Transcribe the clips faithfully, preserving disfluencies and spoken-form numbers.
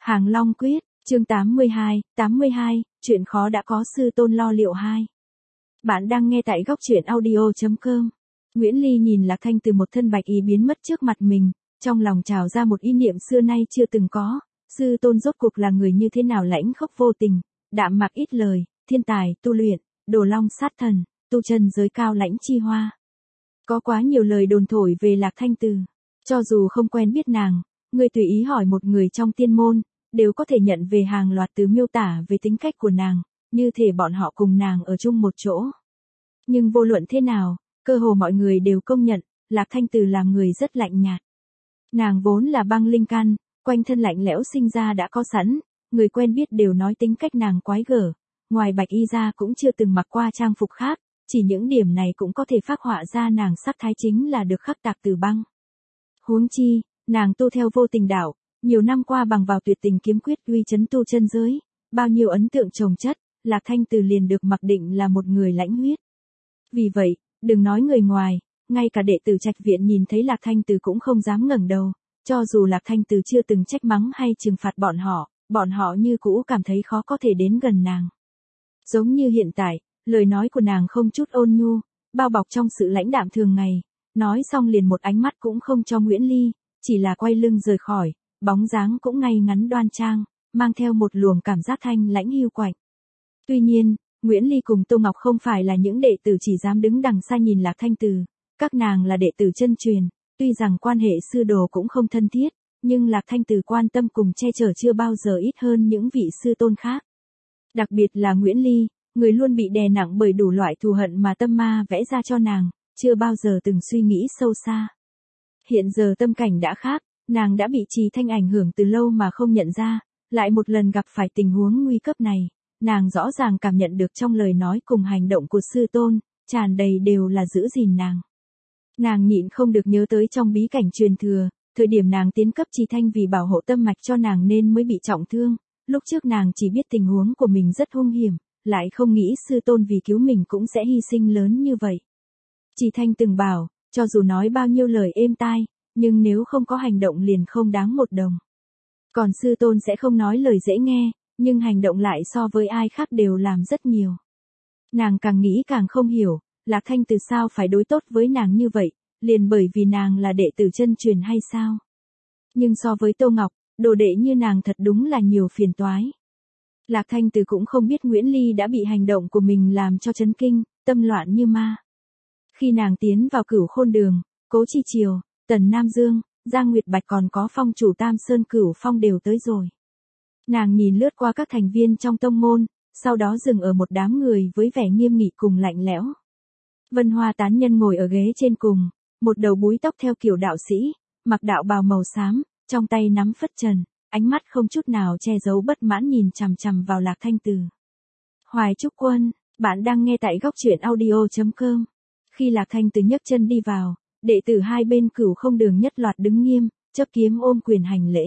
Hàng Long Quyết, chương tám mươi hai, tám mươi hai, chuyện khó đã có sư tôn lo liệu hai. Bạn đang nghe tại góc truyện audio chấm com. Nguyễn Ly nhìn Lạc Thanh từ một thân bạch y biến mất trước mặt mình, trong lòng trào ra một ý niệm xưa nay chưa từng có, sư tôn rốt cuộc là người như thế nào, lãnh khốc vô tình, đạm mạc ít lời, thiên tài, tu luyện, đồ long sát thần, tu chân giới cao lãnh chi hoa. Có quá nhiều lời đồn thổi về Lạc Thanh Từ, cho dù không quen biết nàng, người tùy ý hỏi một người trong tiên môn, đều có thể nhận về hàng loạt từ miêu tả về tính cách của nàng, như thể bọn họ cùng nàng ở chung một chỗ. Nhưng vô luận thế nào, cơ hồ mọi người đều công nhận, Lạc Thanh Từ làm người rất lạnh nhạt. Nàng vốn là băng linh căn, quanh thân lạnh lẽo sinh ra đã có sẵn, người quen biết đều nói tính cách nàng quái gở, ngoài bạch y ra cũng chưa từng mặc qua trang phục khác, chỉ những điểm này cũng có thể phác họa ra nàng sắc thái chính là được khắc tạc từ băng. Huống chi, nàng tu theo vô tình đạo, nhiều năm qua bằng vào tuyệt tình kiếm quyết uy chấn tu chân giới, bao nhiêu ấn tượng chồng chất, Lạc Thanh Từ liền được mặc định là một người lãnh huyết. Vì vậy, đừng nói người ngoài, ngay cả đệ tử Trạch viện nhìn thấy Lạc Thanh Từ cũng không dám ngẩng đầu, cho dù Lạc Thanh Từ chưa từng trách mắng hay trừng phạt bọn họ, bọn họ như cũ cảm thấy khó có thể đến gần nàng. Giống như hiện tại, lời nói của nàng không chút ôn nhu, bao bọc trong sự lãnh đạm thường ngày, nói xong liền một ánh mắt cũng không cho Nguyễn Ly, chỉ là quay lưng rời khỏi, bóng dáng cũng ngay ngắn đoan trang, mang theo một luồng cảm giác thanh lãnh hiu quạnh. Tuy nhiên, Nguyễn Ly cùng Tô Ngọc không phải là những đệ tử chỉ dám đứng đằng xa nhìn Lạc Thanh Từ, các nàng là đệ tử chân truyền, tuy rằng quan hệ sư đồ cũng không thân thiết, nhưng Lạc Thanh Từ quan tâm cùng che chở chưa bao giờ ít hơn những vị sư tôn khác. Đặc biệt là Nguyễn Ly, người luôn bị đè nặng bởi đủ loại thù hận mà tâm ma vẽ ra cho nàng, chưa bao giờ từng suy nghĩ sâu xa. Hiện giờ tâm cảnh đã khác, nàng đã bị Trì Thanh ảnh hưởng từ lâu mà không nhận ra, lại một lần gặp phải tình huống nguy cấp này, nàng rõ ràng cảm nhận được trong lời nói cùng hành động của sư tôn, tràn đầy đều là giữ gìn nàng. Nàng nhịn không được nhớ tới trong bí cảnh truyền thừa, thời điểm nàng tiến cấp Trì Thanh vì bảo hộ tâm mạch cho nàng nên mới bị trọng thương, lúc trước nàng chỉ biết tình huống của mình rất hung hiểm, lại không nghĩ sư tôn vì cứu mình cũng sẽ hy sinh lớn như vậy. Trì Thanh từng bảo, cho dù nói bao nhiêu lời êm tai, nhưng nếu không có hành động liền không đáng một đồng. Còn sư tôn sẽ không nói lời dễ nghe, nhưng hành động lại so với ai khác đều làm rất nhiều. Nàng càng nghĩ càng không hiểu, Lạc Thanh Từ sao phải đối tốt với nàng như vậy, liền bởi vì nàng là đệ tử chân truyền hay sao? Nhưng so với Tô Ngọc, đồ đệ như nàng thật đúng là nhiều phiền toái. Lạc Thanh Từ cũng không biết Nguyễn Ly đã bị hành động của mình làm cho chấn kinh, tâm loạn như ma. Khi nàng tiến vào Cửu Khôn Đường, Cố Chi Triều, Tần Nam Dương, Giang Nguyệt Bạch còn có phong chủ Tam Sơn Cửu Phong đều tới rồi. Nàng nhìn lướt qua các thành viên trong tông môn, sau đó dừng ở một đám người với vẻ nghiêm nghị cùng lạnh lẽo. Vân Hoa tán nhân ngồi ở ghế trên cùng, một đầu búi tóc theo kiểu đạo sĩ, mặc đạo bào màu xám, trong tay nắm phất trần, ánh mắt không chút nào che giấu bất mãn nhìn chằm chằm vào Lạc Thanh Từ. Hoài Trúc Quân, bạn đang nghe tại góc truyện audio chấm com. Khi Lạc Thanh Từ nhấc chân đi vào, đệ tử hai bên Cửu Không Đường nhất loạt đứng nghiêm, chấp kiếm ôm quyền hành lễ.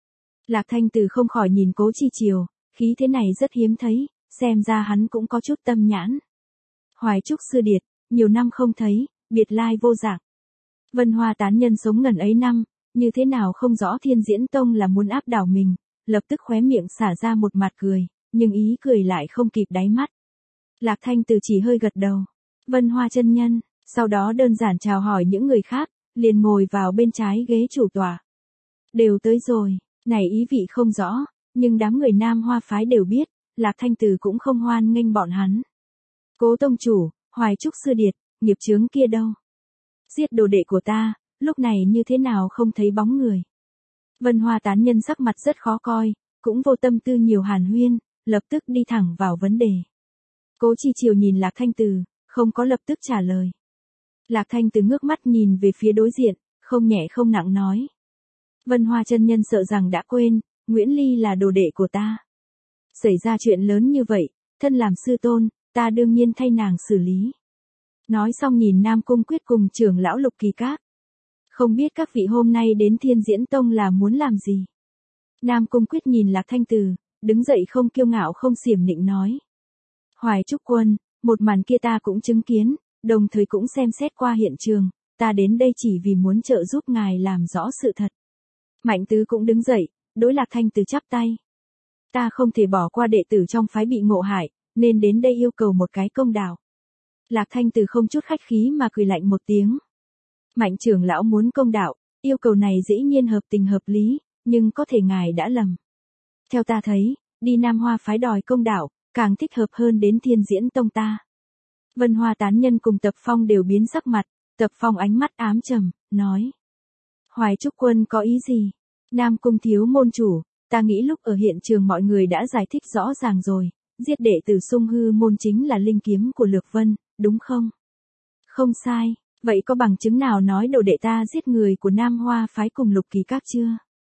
Lạc Thanh Từ không khỏi nhìn Cố Chi Triều, khí thế này rất hiếm thấy, xem ra hắn cũng có chút tâm nhãn. Hoài Trúc sư điệt, nhiều năm không thấy, biệt lai vô dạng. Vân Hoa tán nhân sống ngần ấy năm, như thế nào không rõ Thiên Diễn Tông là muốn áp đảo mình, lập tức khóe miệng xả ra một mặt cười, nhưng ý cười lại không kịp đáy mắt. Lạc Thanh Từ chỉ hơi gật đầu. Vân Hoa chân nhân, sau đó đơn giản chào hỏi những người khác, liền ngồi vào bên trái ghế chủ tọa. Đều tới rồi, này ý vị không rõ, nhưng đám người Nam Hoa phái đều biết, Lạc Thanh Từ cũng không hoan nghênh bọn hắn. Cố tông chủ, Hoài Trúc sư điệt, nghiệp chướng kia đâu? Giết đồ đệ của ta, lúc này như thế nào không thấy bóng người? Vân Hoa tán nhân sắc mặt rất khó coi, cũng vô tâm tư nhiều hàn huyên, lập tức đi thẳng vào vấn đề. Cố Chi Triều nhìn Lạc Thanh Từ, không có lập tức trả lời. Lạc Thanh Từ ngước mắt nhìn về phía đối diện, không nhẹ không nặng nói. Vân Hoa chân nhân sợ rằng đã quên, Nguyễn Ly là đồ đệ của ta. Xảy ra chuyện lớn như vậy, thân làm sư tôn, ta đương nhiên thay nàng xử lý. Nói xong nhìn Nam Cung Quyết cùng trưởng lão Lục Kỳ Các. Không biết các vị hôm nay đến Thiên Diễn Tông là muốn làm gì? Nam Cung Quyết nhìn Lạc Thanh Từ, đứng dậy không kiêu ngạo không xiểm nịnh nói. Hoài Trúc Quân, một màn kia ta cũng chứng kiến, đồng thời cũng xem xét qua hiện trường, ta đến đây chỉ vì muốn trợ giúp ngài làm rõ sự thật. Mạnh Tứ cũng đứng dậy, đối Lạc Thanh Từ chắp tay. Ta không thể bỏ qua đệ tử trong phái bị ngộ hại, nên đến đây yêu cầu một cái công đạo. Lạc Thanh Từ không chút khách khí mà cười lạnh một tiếng. Mạnh trưởng lão muốn công đạo, yêu cầu này dĩ nhiên hợp tình hợp lý, nhưng có thể ngài đã lầm. Theo ta thấy, đi Nam Hoa phái đòi công đạo, càng thích hợp hơn đến Thiên Diễn Tông ta. Vân Hoa tán nhân cùng Tập Phong đều biến sắc mặt, Tập Phong ánh mắt ám trầm, nói. Hoài Trúc Quân có ý gì? Nam Cung thiếu môn chủ, ta nghĩ lúc ở hiện trường mọi người đã giải thích rõ ràng rồi, giết đệ tử Sung Hư môn chính là linh kiếm của Lược Vân, đúng không? Không sai, vậy có bằng chứng nào nói đồ đệ ta giết người của Nam Hoa phái cùng Lục Kỳ Các chưa?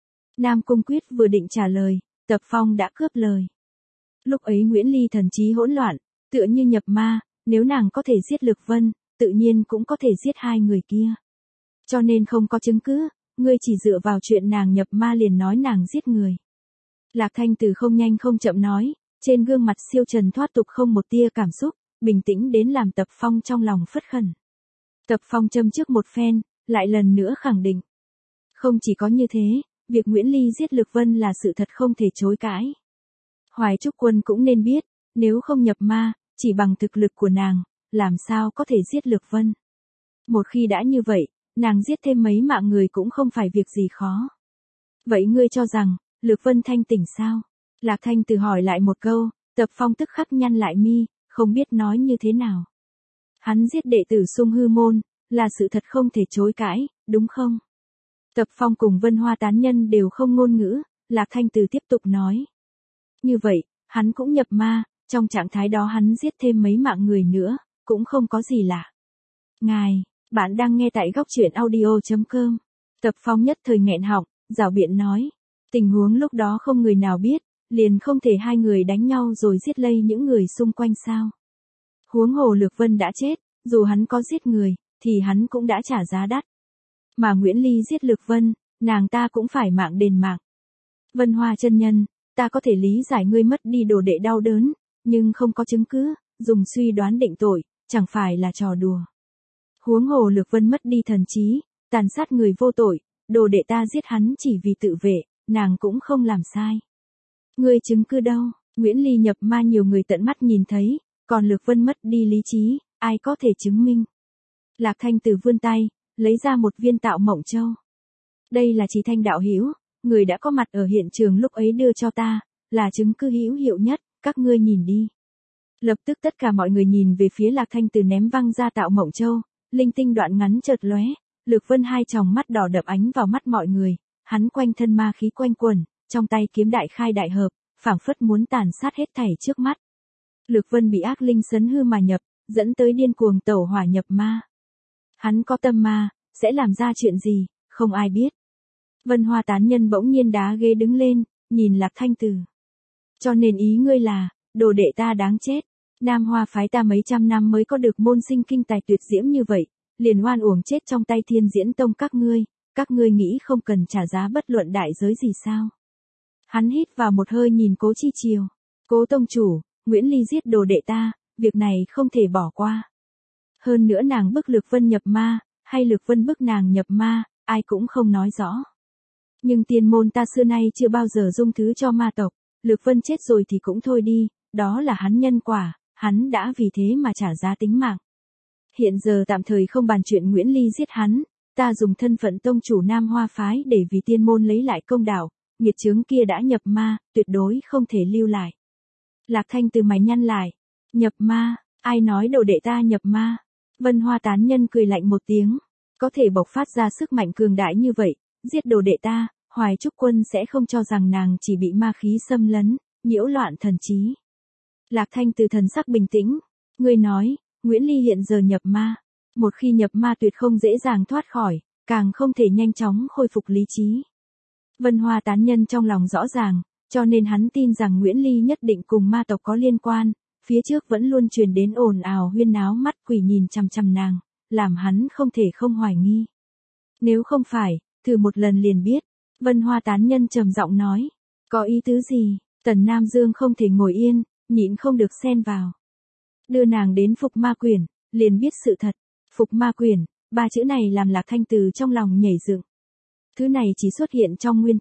Nam Cung Quyết vừa định trả lời, Tập Phong đã cướp lời. Lúc ấy Nguyễn Ly thần trí hỗn loạn, tựa như nhập ma, nếu nàng có thể giết Lược Vân, tự nhiên cũng có thể giết hai người kia. Cho nên không có chứng cứ, ngươi chỉ dựa vào chuyện nàng nhập ma liền nói nàng giết người. Lạc Thanh Từ không nhanh không chậm nói, trên gương mặt siêu trần thoát tục không một tia cảm xúc, bình tĩnh đến làm Tập Phong trong lòng phất khẩn. Tập Phong châm trước một phen, lại lần nữa khẳng định. Không chỉ có như thế, việc Nguyễn Ly giết Lược Vân là sự thật không thể chối cãi. Hoài Trúc Quân cũng nên biết, nếu không nhập ma, chỉ bằng thực lực của nàng, làm sao có thể giết Lược Vân. Một khi đã như vậy, nàng giết thêm mấy mạng người cũng không phải việc gì khó. Vậy ngươi cho rằng, Lược Vân thanh tỉnh sao? Lạc Thanh Từ hỏi lại một câu, Tập Phong tức khắc nhăn lại mi, không biết nói như thế nào. Hắn giết đệ tử Sung Hư môn, là sự thật không thể chối cãi, đúng không? Tập Phong cùng Vân Hoa tán nhân đều không ngôn ngữ, Lạc Thanh Từ tiếp tục nói. Như vậy, hắn cũng nhập ma, trong trạng thái đó hắn giết thêm mấy mạng người nữa, cũng không có gì lạ. Ngài, bạn đang nghe tại góc truyện audio chấm com. Tập Phong nhất thời nghẹn họng, rảo biện nói. Tình huống lúc đó không người nào biết, liền không thể hai người đánh nhau rồi giết lây những người xung quanh sao. Huống hồ Lược Vân đã chết, dù hắn có giết người, thì hắn cũng đã trả giá đắt. Mà Nguyễn Ly giết Lược Vân, nàng ta cũng phải mạng đền mạng. Vân Hoa chân nhân, ta có thể lý giải ngươi mất đi đồ đệ đau đớn, nhưng không có chứng cứ, dùng suy đoán định tội, chẳng phải là trò đùa. Huống hồ Lược Vân mất đi thần trí, tàn sát người vô tội, đồ đệ ta giết hắn chỉ vì tự vệ, nàng cũng không làm sai. Ngươi chứng cứ đâu? Nguyễn Ly nhập ma nhiều người tận mắt nhìn thấy, còn Lược Vân mất đi lý trí, ai có thể chứng minh? Lạc Thanh Từ vươn tay, lấy ra một viên Tạo Mộng Châu. Đây là Chỉ Thanh đạo hữu, người đã có mặt ở hiện trường lúc ấy đưa cho ta, là chứng cứ hữu hiệu nhất, các ngươi nhìn đi. Lập tức tất cả mọi người nhìn về phía Lạc Thanh Từ ném văng ra Tạo Mộng Châu, linh tinh đoạn ngắn chợt lóe, Lược Vân hai tròng mắt đỏ đậm ánh vào mắt mọi người, hắn quanh thân ma khí quanh quẩn, trong tay kiếm đại khai đại hợp, phảng phất muốn tàn sát hết thảy trước mắt. Lược Vân bị ác linh sấn hư mà nhập, dẫn tới điên cuồng tẩu hỏa nhập ma. Hắn có tâm ma, sẽ làm ra chuyện gì, không ai biết. Vân Hoa tán nhân bỗng nhiên đá ghế đứng lên, nhìn Lạc Thanh Từ. Cho nên ý ngươi là, đồ đệ ta đáng chết. Nam Hoa phái ta mấy trăm năm mới có được môn sinh kinh tài tuyệt diễm như vậy, liền oan uổng chết trong tay Thiên Diễn Tông các ngươi, các ngươi nghĩ không cần trả giá bất luận đại giới gì sao? Hắn hít vào một hơi nhìn Cố Chi Triều. Cố tông chủ, Nguyễn Ly giết đồ đệ ta, việc này không thể bỏ qua. Hơn nữa nàng bức Lược Vân nhập ma, hay Lược Vân bức nàng nhập ma, ai cũng không nói rõ. Nhưng tiên môn ta xưa nay chưa bao giờ dung thứ cho ma tộc, Lược Vân chết rồi thì cũng thôi đi, đó là hắn nhân quả, hắn đã vì thế mà trả giá tính mạng. Hiện giờ tạm thời không bàn chuyện Nguyễn Ly giết hắn, ta dùng thân phận tông chủ Nam Hoa phái để vì tiên môn lấy lại công đạo, nghiệt chướng kia đã nhập ma, tuyệt đối không thể lưu lại. Lạc Thanh Từ mày nhăn lại, nhập ma, ai nói đồ đệ ta nhập ma? Vân Hoa tán nhân cười lạnh một tiếng, có thể bộc phát ra sức mạnh cường đại như vậy, giết đồ đệ ta, Hoài Trúc Quân sẽ không cho rằng nàng chỉ bị ma khí xâm lấn, nhiễu loạn thần trí. Lạc Thanh Từ thần sắc bình tĩnh, ngươi nói, Nguyễn Ly hiện giờ nhập ma, một khi nhập ma tuyệt không dễ dàng thoát khỏi, càng không thể nhanh chóng khôi phục lý trí. Vân Hoa tán nhân trong lòng rõ ràng, cho nên hắn tin rằng Nguyễn Ly nhất định cùng ma tộc có liên quan, phía trước vẫn luôn truyền đến ồn ào huyên náo mắt quỷ nhìn chằm chằm nàng, làm hắn không thể không hoài nghi. Nếu không phải, thử một lần liền biết, Vân Hoa tán nhân trầm giọng nói, có ý tứ gì? Tần Nam Dương không thể ngồi yên, nhịn không được xen vào. Đưa nàng đến Phục Ma Quyển, liền biết sự thật. Phục Ma Quyển, ba chữ này làm Lạc Thanh Từ trong lòng nhảy dựng. Thứ này chỉ xuất hiện trong nguyên tác,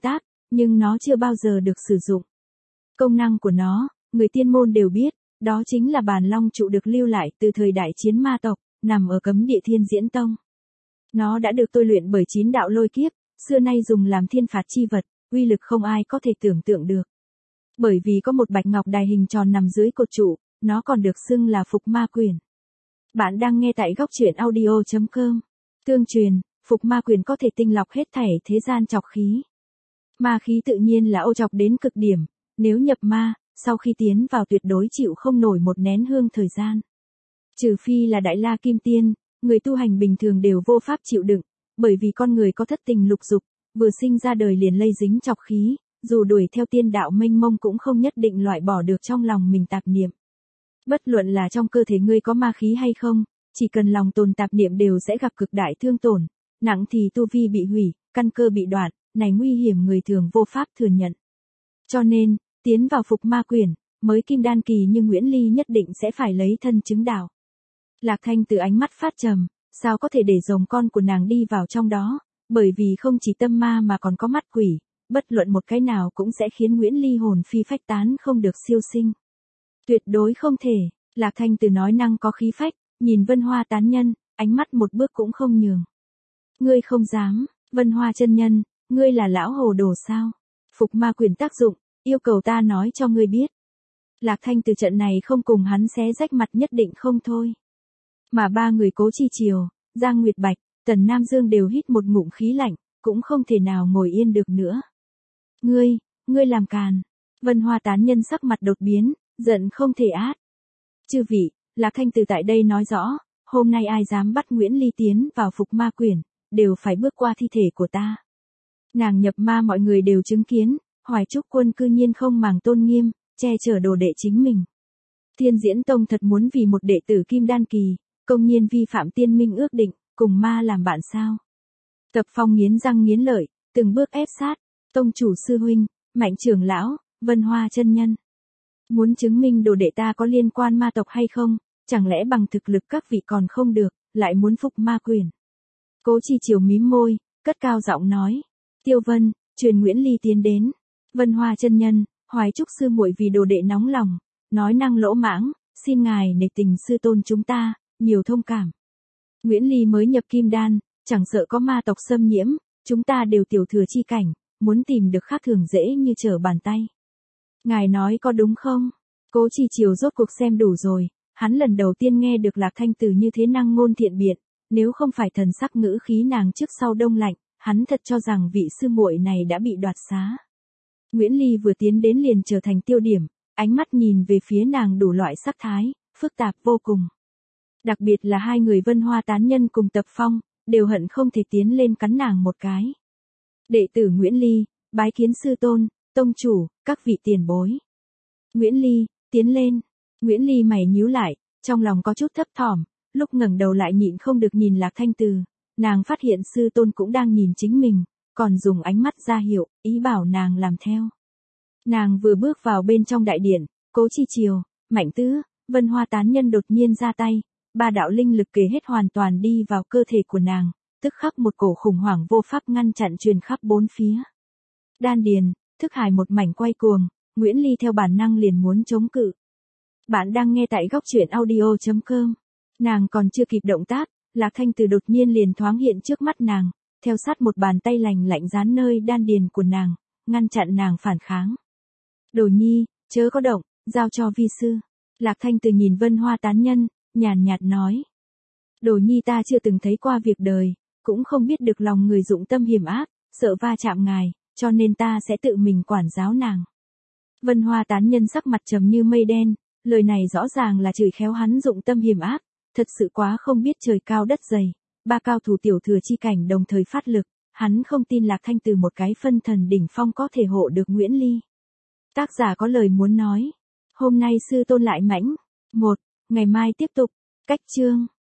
nhưng nó chưa bao giờ được sử dụng. Công năng của nó, người tiên môn đều biết, đó chính là bàn long trụ được lưu lại từ thời đại chiến ma tộc, nằm ở cấm địa Thiên Diễn Tông. Nó đã được tôi luyện bởi chín đạo lôi kiếp, xưa nay dùng làm thiên phạt chi vật, uy lực không ai có thể tưởng tượng được. Bởi vì có một bạch ngọc đài hình tròn nằm dưới cột trụ, nó còn được xưng là Phục Ma Quyền. Bạn đang nghe tại góc truyện audio chấm com. Tương truyền, Phục Ma Quyền có thể tinh lọc hết thảy thế gian trọc khí. Ma khí tự nhiên là ô trọc đến cực điểm, nếu nhập ma, sau khi tiến vào tuyệt đối chịu không nổi một nén hương thời gian. Trừ phi là Đại La Kim Tiên, người tu hành bình thường đều vô pháp chịu đựng, bởi vì con người có thất tình lục dục, vừa sinh ra đời liền lây dính trọc khí, dù đuổi theo tiên đạo mênh mông cũng không nhất định loại bỏ được trong lòng mình tạp niệm. Bất luận là trong cơ thể ngươi có ma khí hay không, chỉ cần lòng tồn tạp niệm đều sẽ gặp cực đại thương tổn, nặng thì tu vi bị hủy, căn cơ bị đoạn, này nguy hiểm người thường vô pháp thừa nhận. Cho nên, tiến vào Phục Ma Quyền, mới kim đan kỳ như Nguyễn Ly nhất định sẽ phải lấy thân chứng đạo. Lạc Thanh từ ánh mắt phát trầm, sao có thể để rồng con của nàng đi vào trong đó, bởi vì không chỉ tâm ma mà còn có mắt quỷ, bất luận một cái nào cũng sẽ khiến Nguyễn Ly hồn phi phách tán không được siêu sinh. Tuyệt đối không thể, Lạc Thanh từ nói năng có khí phách, nhìn Vân Hoa tán nhân, ánh mắt một bước cũng không nhường. Ngươi không dám, Vân Hoa chân nhân, ngươi là lão hồ đồ sao? Phục Ma Quyền tác dụng, yêu cầu ta nói cho ngươi biết. Lạc Thanh từ trận này không cùng hắn xé rách mặt nhất định không thôi. Mà ba người Cố Chi Triều, Giang Nguyệt Bạch, Tần Nam Dương đều hít một ngụm khí lạnh, cũng không thể nào ngồi yên được nữa. Ngươi, ngươi làm càn. Vân Hoa tán nhân sắc mặt đột biến, giận không thể át. Chư vị, Lạc Thanh từ tại đây nói rõ, hôm nay ai dám bắt Nguyễn Ly tiến vào Phục Ma Quyền, đều phải bước qua thi thể của ta. Nàng nhập ma mọi người đều chứng kiến, Hoài Trúc Quân cư nhiên không màng tôn nghiêm, che chở đồ đệ chính mình. Thiên Diễn Tông thật muốn vì một đệ tử Kim Đan kỳ, công nhiên vi phạm tiên minh ước định, cùng ma làm bạn sao? Tập Phong nghiến răng nghiến lợi, từng bước ép sát, tông chủ sư huynh, Mạnh trưởng lão, Vân Hoa chân nhân. Muốn chứng minh đồ đệ ta có liên quan ma tộc hay không, chẳng lẽ bằng thực lực các vị còn không được, lại muốn Phục Ma Quyền. Cố Chi Triều mím môi, cất cao giọng nói, Tiêu Vân, truyền Nguyễn Ly tiến đến. Vân Hoa chân nhân, Hoài Trúc sư muội vì đồ đệ nóng lòng, nói năng lỗ mãng, xin ngài nể tình sư tôn chúng ta, nhiều thông cảm. Nguyễn Ly mới nhập kim đan, chẳng sợ có ma tộc xâm nhiễm, chúng ta đều tiểu thừa chi cảnh, muốn tìm được khác thường dễ như trở bàn tay. Ngài nói có đúng không? Cố Chi Triều rốt cuộc xem đủ rồi, hắn lần đầu tiên nghe được Lạc Thanh từ như thế năng ngôn thiện biện, nếu không phải thần sắc ngữ khí nàng trước sau đông lạnh, hắn thật cho rằng vị sư muội này đã bị đoạt xá. Nguyễn Ly vừa tiến đến liền trở thành tiêu điểm, ánh mắt nhìn về phía nàng đủ loại sắc thái, phức tạp vô cùng. Đặc biệt là hai người Vân Hoa tán nhân cùng Tập Phong, đều hận không thể tiến lên cắn nàng một cái. Đệ tử Nguyễn Ly, bái kiến sư tôn, tông chủ, các vị tiền bối. Nguyễn Ly, tiến lên. Nguyễn Ly mày nhíu lại, trong lòng có chút thấp thỏm, lúc ngẩng đầu lại nhịn không được nhìn Lạc Thanh Từ, nàng phát hiện sư tôn cũng đang nhìn chính mình, còn dùng ánh mắt ra hiệu, ý bảo nàng làm theo. Nàng vừa bước vào bên trong đại điện, Cố Chi Triều, Mạnh Tứ, Vân Hoa tán nhân đột nhiên ra tay, ba đạo linh lực kề hết hoàn toàn đi vào cơ thể của nàng, tức khắc một cổ khủng hoảng vô pháp ngăn chặn truyền khắp bốn phía. Đan điền, thức hải một mảnh quay cuồng, Nguyễn Ly theo bản năng liền muốn chống cự. Bạn đang nghe tại góc truyện audio chấm com. Nàng còn chưa kịp động tác, Lạc Thanh Từ đột nhiên liền thoáng hiện trước mắt nàng, theo sát một bàn tay lành lạnh dán nơi đan điền của nàng, ngăn chặn nàng phản kháng. Đồ nhi, chớ có động, giao cho vi sư. Lạc Thanh Từ nhìn Vân Hoa tán nhân, nhàn nhạt nói. Đồ nhi ta chưa từng thấy qua việc đời, cũng không biết được lòng người dụng tâm hiểm ác, sợ va chạm ngài, cho nên ta sẽ tự mình quản giáo nàng. Vân Hoa tán nhân sắc mặt trầm như mây đen, lời này rõ ràng là chửi khéo hắn dụng tâm hiểm ác, thật sự quá không biết trời cao đất dày, ba cao thủ tiểu thừa chi cảnh đồng thời phát lực, hắn không tin Lạc Thanh từ một cái phân thần đỉnh phong có thể hộ được Nguyễn Ly. Tác giả có lời muốn nói, hôm nay sư tôn lại mãnh, một, ngày mai tiếp tục, cách chương.